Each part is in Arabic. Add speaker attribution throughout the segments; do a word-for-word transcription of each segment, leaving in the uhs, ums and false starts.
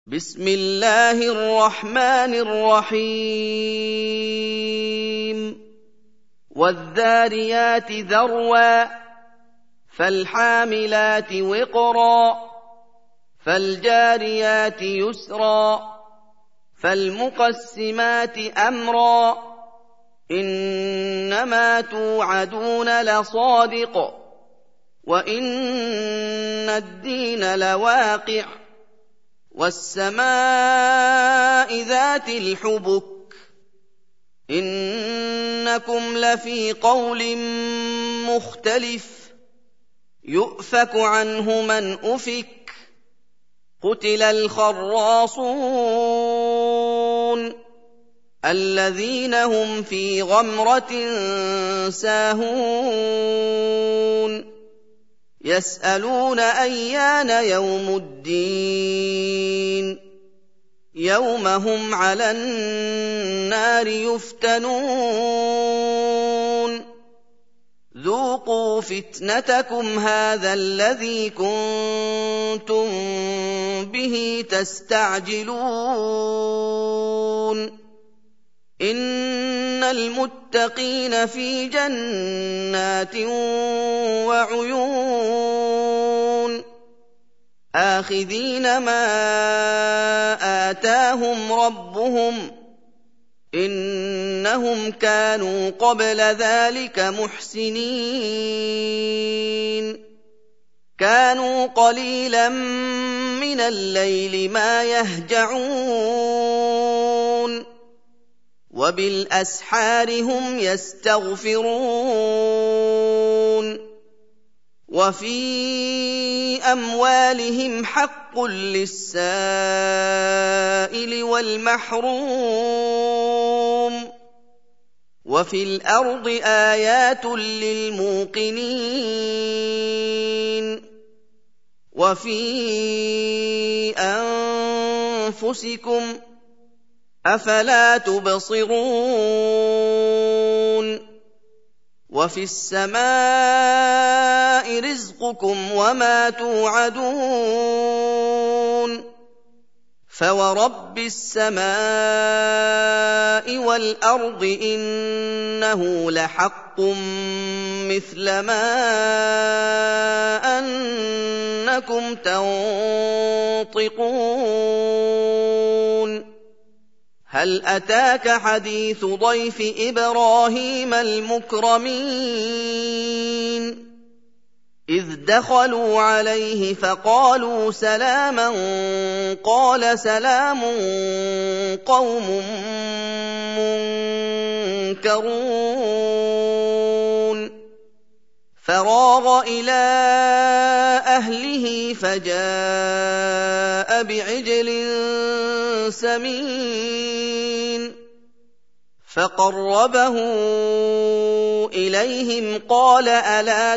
Speaker 1: بسم الله الرحمن الرحيم والذاريات ذروا فالحاملات وقرا فالجاريات يسرا فالمقسمات أمرا إنما توعدون لصادق وإن الدين لواقع والسماء ذات الحبك إنكم لفي قول مختلف يؤفك عنه من أفك قتل الخراصون الذين هم في غمرة ساهون يسألون أيان يوم الدين يوم هم على النار يفتنون ذوقوا فتنتكم هذا الذي كنتم به تستعجلون إن المتقين في جنات وعيون آخذين ما آتاهم ربهم إنهم كانوا قبل ذلك محسنين كانوا قليلا من الليل ما يهجعون وبالأسحار هم يستغفرون وفي أموالهم حق للسائل والمحروم وفي الأرض آيات للموقنين وفي أنفسكم أفلا تبصرون وفي السماء رزقكم وما توعدون فورب السماء والأرض إنه لحق مثل ما أنكم تنطقون هل أتاك حديث ضيف إبراهيم المكرمين إذ دخلوا عليه فقالوا سلاما قال سلام قوم منكرون فراغ إلى أهله فجاء بعجل سمين فقربه إليهم قال ألا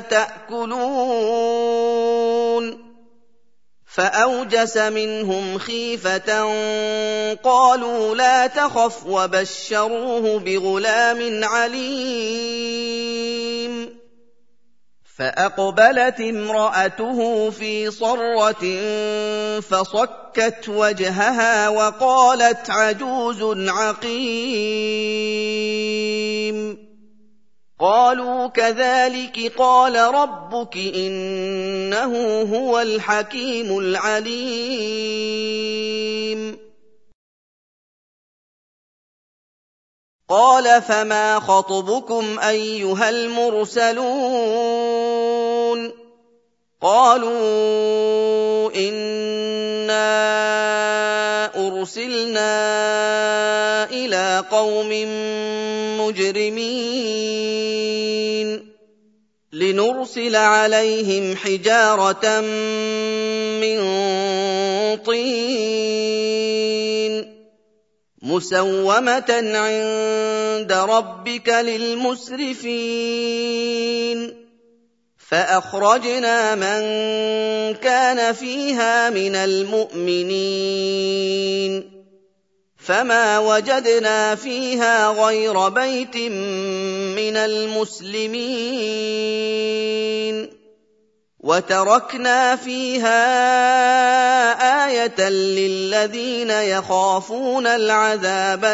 Speaker 1: تأكلون فأوجس منهم خيفة قالوا لا تخف وبشروه بغلام عليم فأقبلت امرأته في صرة فصكت وجهها وقالت عجوز عقيم قالوا كذلك قال ربك إنه هو الحكيم العليم قال فما خطبكم أيها المرسلون قالوا إنا أرسلنا إلى قوم مجرمين لنرسل عليهم حجارة من طين مسومة عند ربك للمسرفين فأخرجنا من كان فيها من المؤمنين فما وجدنا فيها غير بيت من المسلمين وَتَرَكْنَا فِيهَا آيَةً لِّلَّذِينَ يَخَافُونَ الْعَذَابَ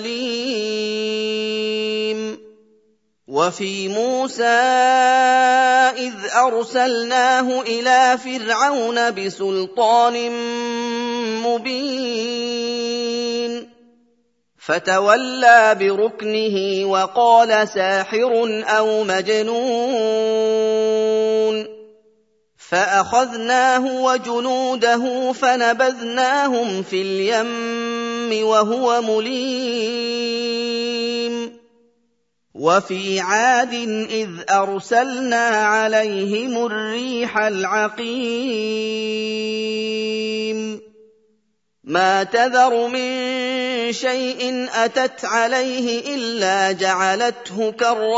Speaker 1: الْأَلِيمَ وَفِي مُوسَىٰ إِذْ أَرْسَلْنَاهُ إِلَىٰ فِرْعَوْنَ بِسُلْطَانٍ مُّبِينٍ فَتَوَلَّىٰ بِرُكْنِهِ وَقَالَ سَاحِرٌ أَوْ مَجْنُونٌ فَأَخَذْنَاهُ وَجُنُودَهُ فَنَبَذْنَاهُمْ فِي الْيَمِّ وَهُوَ مُلِيمٌ وَفِي عَادٍ إِذْ أَرْسَلْنَا عَلَيْهِمُ الرِّيحَ الْعَقِيمَ مَا تَذَرُ مِن شَيْءٍ أَتَتْ عَلَيْهِ إِلَّا جَعَلَتْهُ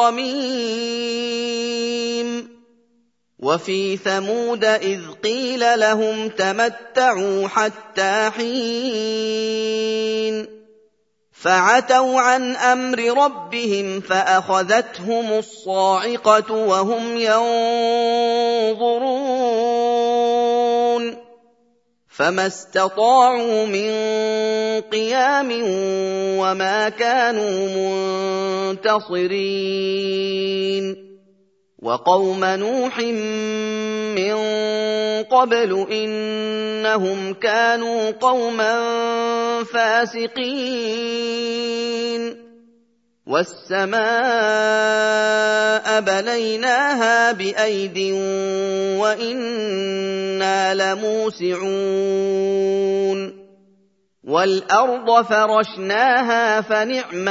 Speaker 1: كَالرَّمِيمِ وَفِي ثَمُودَ إِذْ قِيلَ لَهُمْ تَمَتَّعُوا حَتَّىٰ حِينٍ فَعَتَوْا عَنْ أَمْرِ رَبِّهِمْ فَأَخَذَتْهُمُ الصَّاعِقَةُ وَهُمْ يَنظُرُونَ فَمَا اسْتَطَاعُوا مِن قِيَامٍ وَمَا كَانُوا مُنتَصِرِينَ وَقَوْمَ نُوحٍ مِّن قَبْلُ إِنَّهُمْ كَانُوا قَوْمًا فَاسِقِينَ وَالسَّمَاءَ بَنَيْنَاهَا بِأَيْدٍ وَإِنَّا لَمُوسِعُونَ وَالْأَرْضَ فَرَشْنَاهَا فَنِعْمَ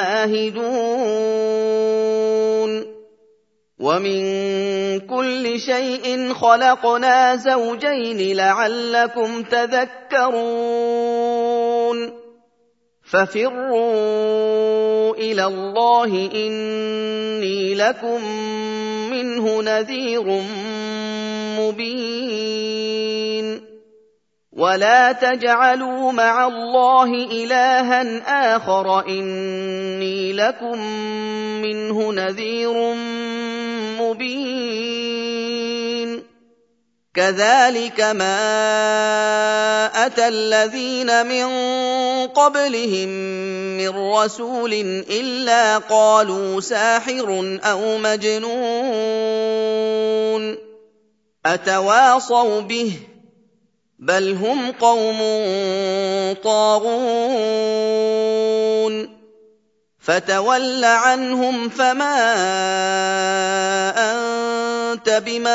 Speaker 1: الْمَاهِدُونَ وَمِن كُلِّ شَيْءٍ خَلَقْنَا زَوْجَيْنِ لَعَلَّكُمْ تَذَكَّرُونَ فَفِرُّوا إِلَى اللَّهِ إِنِّي لَكُم مِّنْهُ نَذِيرٌ مُّبِينٌ وَلَا تَجْعَلُوا مَعَ اللَّهِ إِلَٰهًا آخَرَ إِنِّي لَكُم مِّنْهُ نَذِيرٌ مُّبِينٌ كَذَٰلِكَ مَا أَتَى الَّذِينَ مِن قَبْلِهِم مِّن رَّسُولٍ إِلَّا قَالُوا سَاحِرٌ أَوْ مَجْنُونٌ أَتَوَاصَوْا بِهِ ۚ بَلْ هُمْ قَوْمٌ طَاغُونَ فَتَوَلَّ عَنْهُمْ فَمَا أَنتَ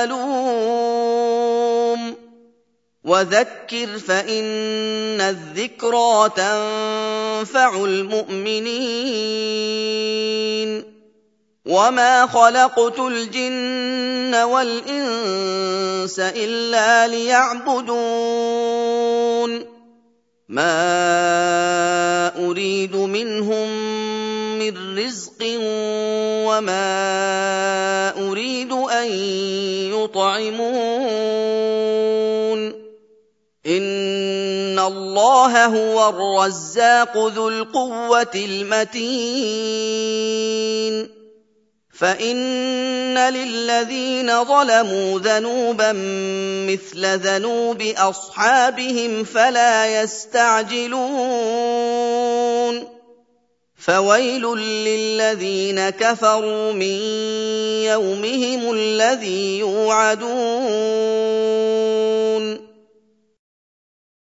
Speaker 1: بِمَلُومٍ وَذَكِّرْ فَإِنَّ الذِّكْرَىٰ تَنفَعُ الْمُؤْمِنِينَ وَمَا خَلَقْتُ الْجِنَّ وَالْإِنسَ إِلَّا لِيَعْبُدُونِ مَا أُرِيدُ مِنْهُم مِّن رِّزْقٍ وَمَا أُرِيدُ أَن يُطْعِمُونِ إِنَّ اللَّهَ هُوَ الرَّزَّاقُ ذُو الْقُوَّةِ الْمَتِينُ فَإِنَّ لِلَّذِينَ ظَلَمُوا ذَنُوبًا مِّثْلَ ذَنُوبِ أَصْحَابِهِمْ فَلَا يَسْتَعْجِلُونِ فَوَيْلٌ لِّلَّذِينَ كَفَرُوا مِن يَوْمِهِمُ الَّذِي يُوعَدُونَ